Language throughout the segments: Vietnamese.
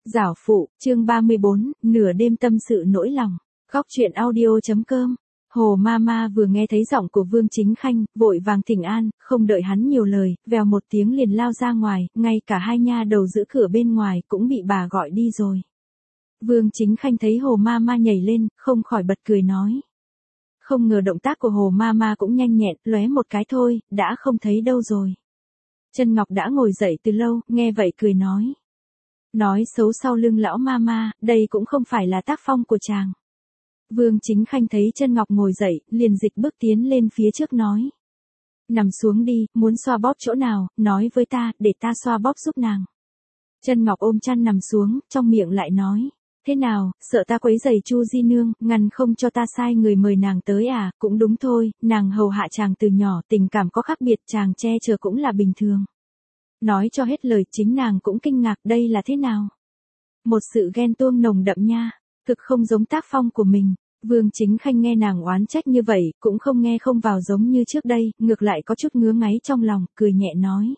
Giảo phụ, chương 34, nửa đêm tâm sự nỗi lòng. Góc truyện audio.com. Hồ Mama vừa nghe thấy giọng của Vương Chính Khanh, vội vàng thỉnh an, không đợi hắn nhiều lời, vèo một tiếng liền lao ra ngoài, ngay cả hai nha đầu giữ cửa bên ngoài cũng bị bà gọi đi rồi. Vương Chính Khanh thấy Hồ Mama nhảy lên, không khỏi bật cười nói. Không ngờ động tác của Hồ Mama cũng nhanh nhẹn, lóe một cái thôi, đã không thấy đâu rồi. Chân Ngọc đã ngồi dậy từ lâu, nghe vậy cười nói. Nói xấu sau lưng lão Mama, đây cũng không phải là tác phong của chàng. Vương Chính Khanh thấy Chân Ngọc ngồi dậy, liền dịch bước tiến lên phía trước nói. Nằm xuống đi, muốn xoa bóp chỗ nào, nói với ta, để ta xoa bóp giúp nàng. Chân Ngọc ôm chăn nằm xuống, trong miệng lại nói. Thế nào, sợ ta quấy giày Chu Di Nương, ngăn không cho ta sai người mời nàng tới à, cũng đúng thôi, nàng hầu hạ chàng từ nhỏ, tình cảm có khác biệt, chàng che chở cũng là bình thường. Nói cho hết lời chính nàng cũng kinh ngạc đây là thế nào. Một sự ghen tuông nồng đậm nha, thực không giống tác phong của mình. Vương Chính Khanh nghe nàng oán trách như vậy, cũng không nghe không vào giống như trước đây, ngược lại có chút ngứa ngáy trong lòng, cười nhẹ nói.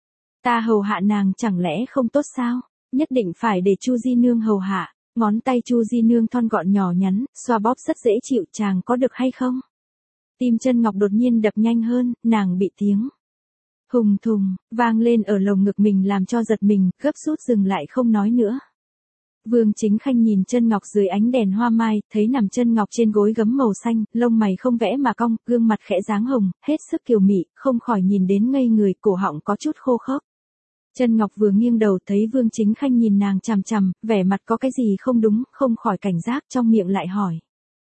Ta hầu hạ nàng chẳng lẽ không tốt sao, nhất định phải để Chu Di Nương hầu hạ. Ngón tay Chu Di Nương thon gọn nhỏ nhắn, xoa bóp rất dễ chịu, chàng có được hay không? Tim Chân Ngọc đột nhiên đập nhanh hơn, nàng bị tiếng hùng thùng vang lên ở lồng ngực mình làm cho giật mình, gấp rút dừng lại không nói nữa. Vương Chính Khanh nhìn Chân Ngọc dưới ánh đèn hoa mai, thấy nằm Chân Ngọc trên gối gấm màu xanh, lông mày không vẽ mà cong, gương mặt khẽ dáng hồng, hết sức kiều mị, không khỏi nhìn đến ngây người, cổ họng có chút khô khốc. Chân Ngọc vừa nghiêng đầu thấy Vương Chính Khanh nhìn nàng chằm chằm, vẻ mặt có cái gì không đúng, không khỏi cảnh giác, trong miệng lại hỏi.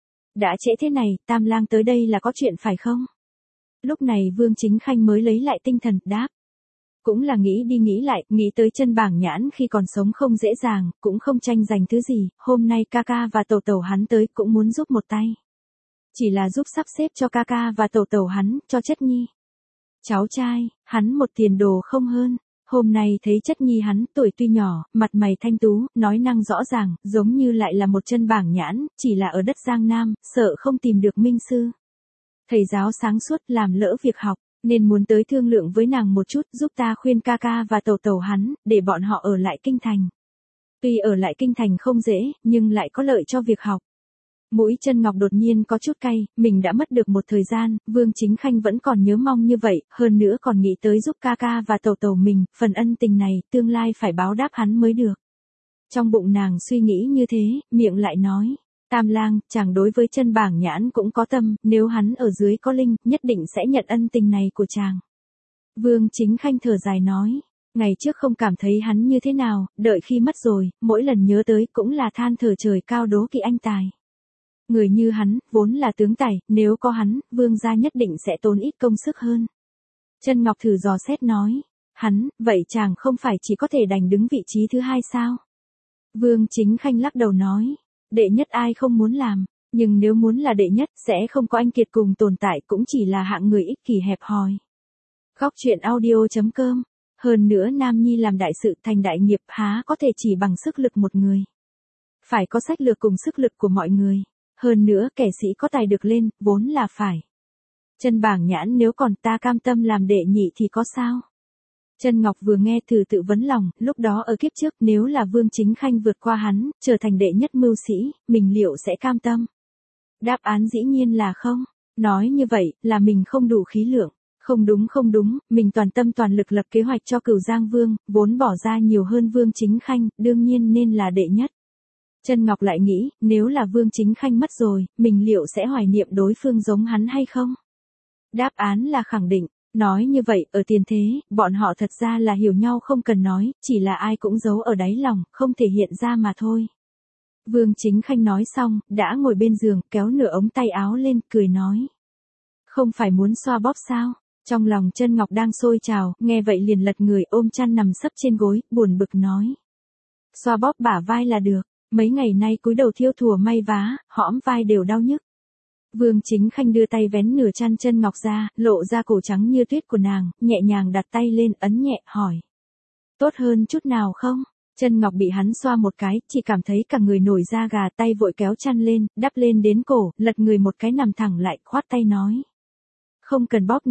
Đã trễ thế này, Tam lang tới đây là có chuyện phải không? Lúc này Vương Chính Khanh mới lấy lại tinh thần, đáp. Cũng là nghĩ đi nghĩ lại, nghĩ tới Chân Bảng Nhãn khi còn sống không dễ dàng, cũng không tranh giành thứ gì, hôm nay ca ca và tẩu tẩu hắn tới cũng muốn giúp một tay. Chỉ là giúp sắp xếp cho ca ca và tẩu tẩu hắn, cho Chất Nhi. Cháu trai, hắn một tiền đồ không hơn. Hôm nay thấy Chất Nhi hắn, tuổi tuy nhỏ, mặt mày thanh tú, nói năng rõ ràng, giống như lại là một Chân Bảng Nhãn, chỉ là ở đất Giang Nam, sợ không tìm được minh sư. Thầy giáo sáng suốt làm lỡ việc học, nên muốn tới thương lượng với nàng một chút, giúp ta khuyên ca ca và tẩu tẩu hắn, để bọn họ ở lại kinh thành. Tuy ở lại kinh thành không dễ, nhưng lại có lợi cho việc học. Mũi Chân Ngọc đột nhiên có chút cay, mình đã mất được một thời gian, Vương Chính Khanh vẫn còn nhớ mong như vậy, hơn nữa còn nghĩ tới giúp ca ca và tẩu tẩu mình, phần ân tình này, tương lai phải báo đáp hắn mới được. Trong bụng nàng suy nghĩ như thế, miệng lại nói, Tam lang, chàng đối với Chân Bảng Nhãn cũng có tâm, nếu hắn ở dưới có linh, nhất định sẽ nhận ân tình này của chàng. Vương Chính Khanh thở dài nói, ngày trước không cảm thấy hắn như thế nào, đợi khi mất rồi, mỗi lần nhớ tới cũng là than thở trời cao đố kỵ anh tài. Người như hắn, vốn là tướng tài, nếu có hắn, Vương gia nhất định sẽ tốn ít công sức hơn. Chân Ngọc thử dò xét nói, hắn, vậy chàng không phải chỉ có thể đành đứng vị trí thứ hai sao? Vương Chính Khanh lắc đầu nói, đệ nhất ai không muốn làm, nhưng nếu muốn là đệ nhất, sẽ không có anh kiệt cùng tồn tại, cũng chỉ là hạng người ích kỷ hẹp hòi. Góc truyện audio.com. Hơn nữa nam nhi làm đại sự thành đại nghiệp há có thể chỉ bằng sức lực một người. Phải có sách lược cùng sức lực của mọi người. Hơn nữa kẻ sĩ có tài được lên, vốn là phải. Chân Bảng Nhãn nếu còn ta cam tâm làm đệ nhị thì có sao? Chân Ngọc vừa nghe thử tự vấn lòng, lúc đó ở kiếp trước nếu là Vương Chính Khanh vượt qua hắn, trở thành đệ nhất mưu sĩ, mình liệu sẽ cam tâm? Đáp án dĩ nhiên là không. Nói như vậy, là mình không đủ khí lượng. Không đúng, mình toàn tâm toàn lực lập kế hoạch cho Cửu Giang Vương, vốn bỏ ra nhiều hơn Vương Chính Khanh, đương nhiên nên là đệ nhất. Chân Ngọc lại nghĩ, nếu là Vương Chính Khanh mất rồi, mình liệu sẽ hoài niệm đối phương giống hắn hay không? Đáp án là khẳng định. Nói như vậy, ở tiền thế, bọn họ thật ra là hiểu nhau không cần nói, chỉ là ai cũng giấu ở đáy lòng, không thể hiện ra mà thôi. Vương Chính Khanh nói xong, đã ngồi bên giường, kéo nửa ống tay áo lên, cười nói. Không phải muốn xoa bóp sao? Trong lòng Chân Ngọc đang sôi trào, nghe vậy liền lật người ôm chăn nằm sấp trên gối, buồn bực nói. Xoa bóp bả vai là được, mấy ngày nay cúi đầu thiêu thùa may vá, hõm vai đều đau nhức. Vương Chính Khanh đưa tay vén nửa chăn Chân Ngọc ra, lộ ra cổ trắng như tuyết của nàng, nhẹ nhàng đặt tay lên, ấn nhẹ, hỏi. Tốt hơn chút nào không? Chân Ngọc bị hắn xoa một cái, chỉ cảm thấy cả người nổi da gà, tay vội kéo chăn lên, đắp lên đến cổ, lật người một cái nằm thẳng lại, khoát tay nói. Không cần bóp nữa,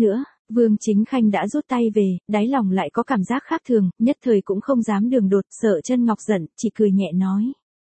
Vương Chính Khanh đã rút tay về, đáy lòng lại có cảm giác khác thường, nhất thời cũng không dám đường đột, sợ Chân Ngọc giận, chỉ cười nhẹ nói.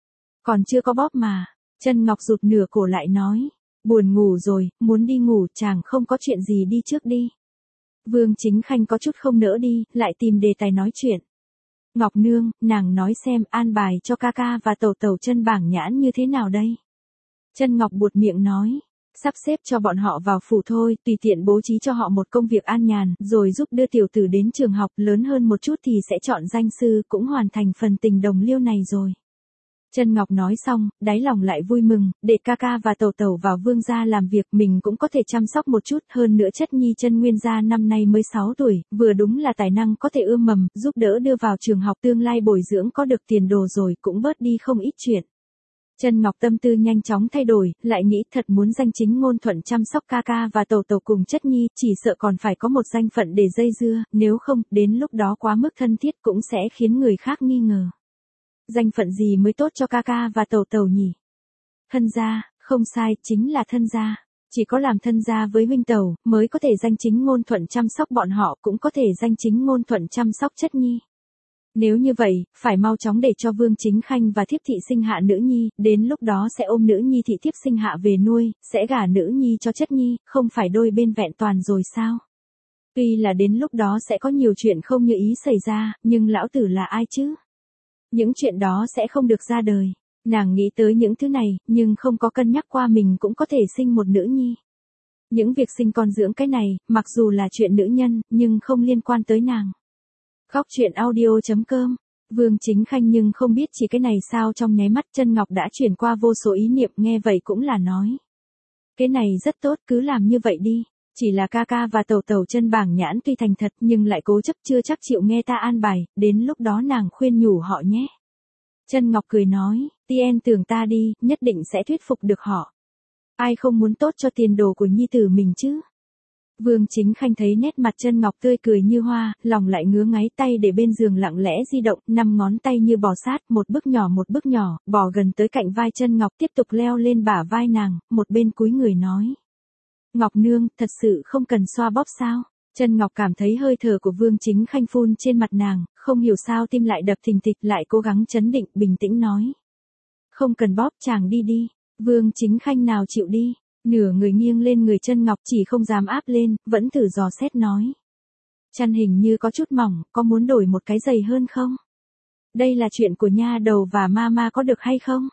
Còn chưa có bóp mà. Chân Ngọc rụt nửa cổ lại nói. Buồn ngủ rồi, muốn đi ngủ, chàng không có chuyện gì đi trước đi. Vương Chính Khanh có chút không nỡ đi, lại tìm đề tài nói chuyện. Ngọc Nương, nàng nói xem an bài cho ca ca và tẩu tẩu Chân Bảng Nhãn như thế nào đây? Chân Ngọc buột miệng nói. Sắp xếp cho bọn họ vào phủ thôi, tùy tiện bố trí cho họ một công việc an nhàn, rồi giúp đưa tiểu tử đến trường học, lớn hơn một chút thì sẽ chọn danh sư, cũng hoàn thành phần tình đồng liêu này rồi. Chân Ngọc nói xong, đáy lòng lại vui mừng, để ca ca và tẩu tẩu vào Vương gia làm việc, mình cũng có thể chăm sóc một chút, hơn nữa Chất Nhi Chân Nguyên gia năm nay mới 6 tuổi, vừa đúng là tài năng có thể ươm mầm, giúp đỡ đưa vào trường học, tương lai bồi dưỡng có được tiền đồ rồi, cũng bớt đi không ít chuyện. Chân Ngọc tâm tư nhanh chóng thay đổi, lại nghĩ thật muốn danh chính ngôn thuận chăm sóc ca ca và tẩu tẩu cùng Chất Nhi, chỉ sợ còn phải có một danh phận để dây dưa, nếu không, đến lúc đó quá mức thân thiết cũng sẽ khiến người khác nghi ngờ. Danh phận gì mới tốt cho ca ca và tẩu tẩu nhỉ? Thân gia, không sai, chính là thân gia. Chỉ có làm thân gia với huynh tẩu, mới có thể danh chính ngôn thuận chăm sóc bọn họ, cũng có thể danh chính ngôn thuận chăm sóc Chất Nhi. Nếu như vậy, phải mau chóng để cho Vương Chính Khanh và thiếp thị sinh hạ nữ nhi, đến lúc đó sẽ ôm nữ nhi thị thiếp sinh hạ về nuôi, sẽ gả nữ nhi cho Chất Nhi, không phải đôi bên vẹn toàn rồi sao? Tuy là đến lúc đó sẽ có nhiều chuyện không như ý xảy ra, nhưng lão tử là ai chứ? Những chuyện đó sẽ không được ra đời. Nàng nghĩ tới những thứ này, nhưng không có cân nhắc qua mình cũng có thể sinh một nữ nhi. Những việc sinh con dưỡng cái này, mặc dù là chuyện nữ nhân, nhưng không liên quan tới nàng. Góc truyện audio.com. Vương Chính Khanh nhưng không biết chỉ cái này sao trong nháy mắt Chân Ngọc đã chuyển qua vô số ý niệm, nghe vậy cũng là nói. Cái này rất tốt, cứ làm như vậy đi. Chỉ là ca ca và tẩu tẩu Chân Bảng Nhãn tuy thành thật nhưng lại cố chấp chưa chắc chịu nghe ta an bài, đến lúc đó nàng khuyên nhủ họ nhé. Chân Ngọc cười nói, Tien tưởng ta đi, nhất định sẽ thuyết phục được họ. Ai không muốn tốt cho tiền đồ của nhi tử mình chứ? Vương Chính Khanh thấy nét mặt Chân Ngọc tươi cười như hoa, lòng lại ngứa ngáy, tay để bên giường lặng lẽ di động, 5 ngón tay như bò sát, một bước nhỏ, bò gần tới cạnh vai Chân Ngọc, tiếp tục leo lên bả vai nàng, một bên cúi người nói. Ngọc Nương, thật sự không cần xoa bóp sao? Chân Ngọc cảm thấy hơi thở của Vương Chính Khanh phun trên mặt nàng, không hiểu sao tim lại đập thình thịch, lại cố gắng trấn định, bình tĩnh nói. Không cần bóp, chàng đi đi. Vương Chính Khanh nào chịu đi, nửa người nghiêng lên người Chân Ngọc, chỉ không dám áp lên, vẫn thử dò xét nói. Chăn hình như có chút mỏng, có muốn đổi một cái dày hơn không? Đây là chuyện của nha đầu và mama có được hay không?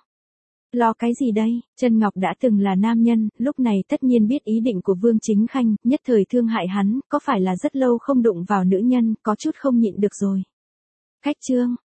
Lo cái gì đây? Chân Ngọc đã từng là nam nhân, lúc này tất nhiên biết ý định của Vương Chính Khanh, nhất thời thương hại hắn, có phải là rất lâu không đụng vào nữ nhân, có chút không nhịn được rồi. Khách chương.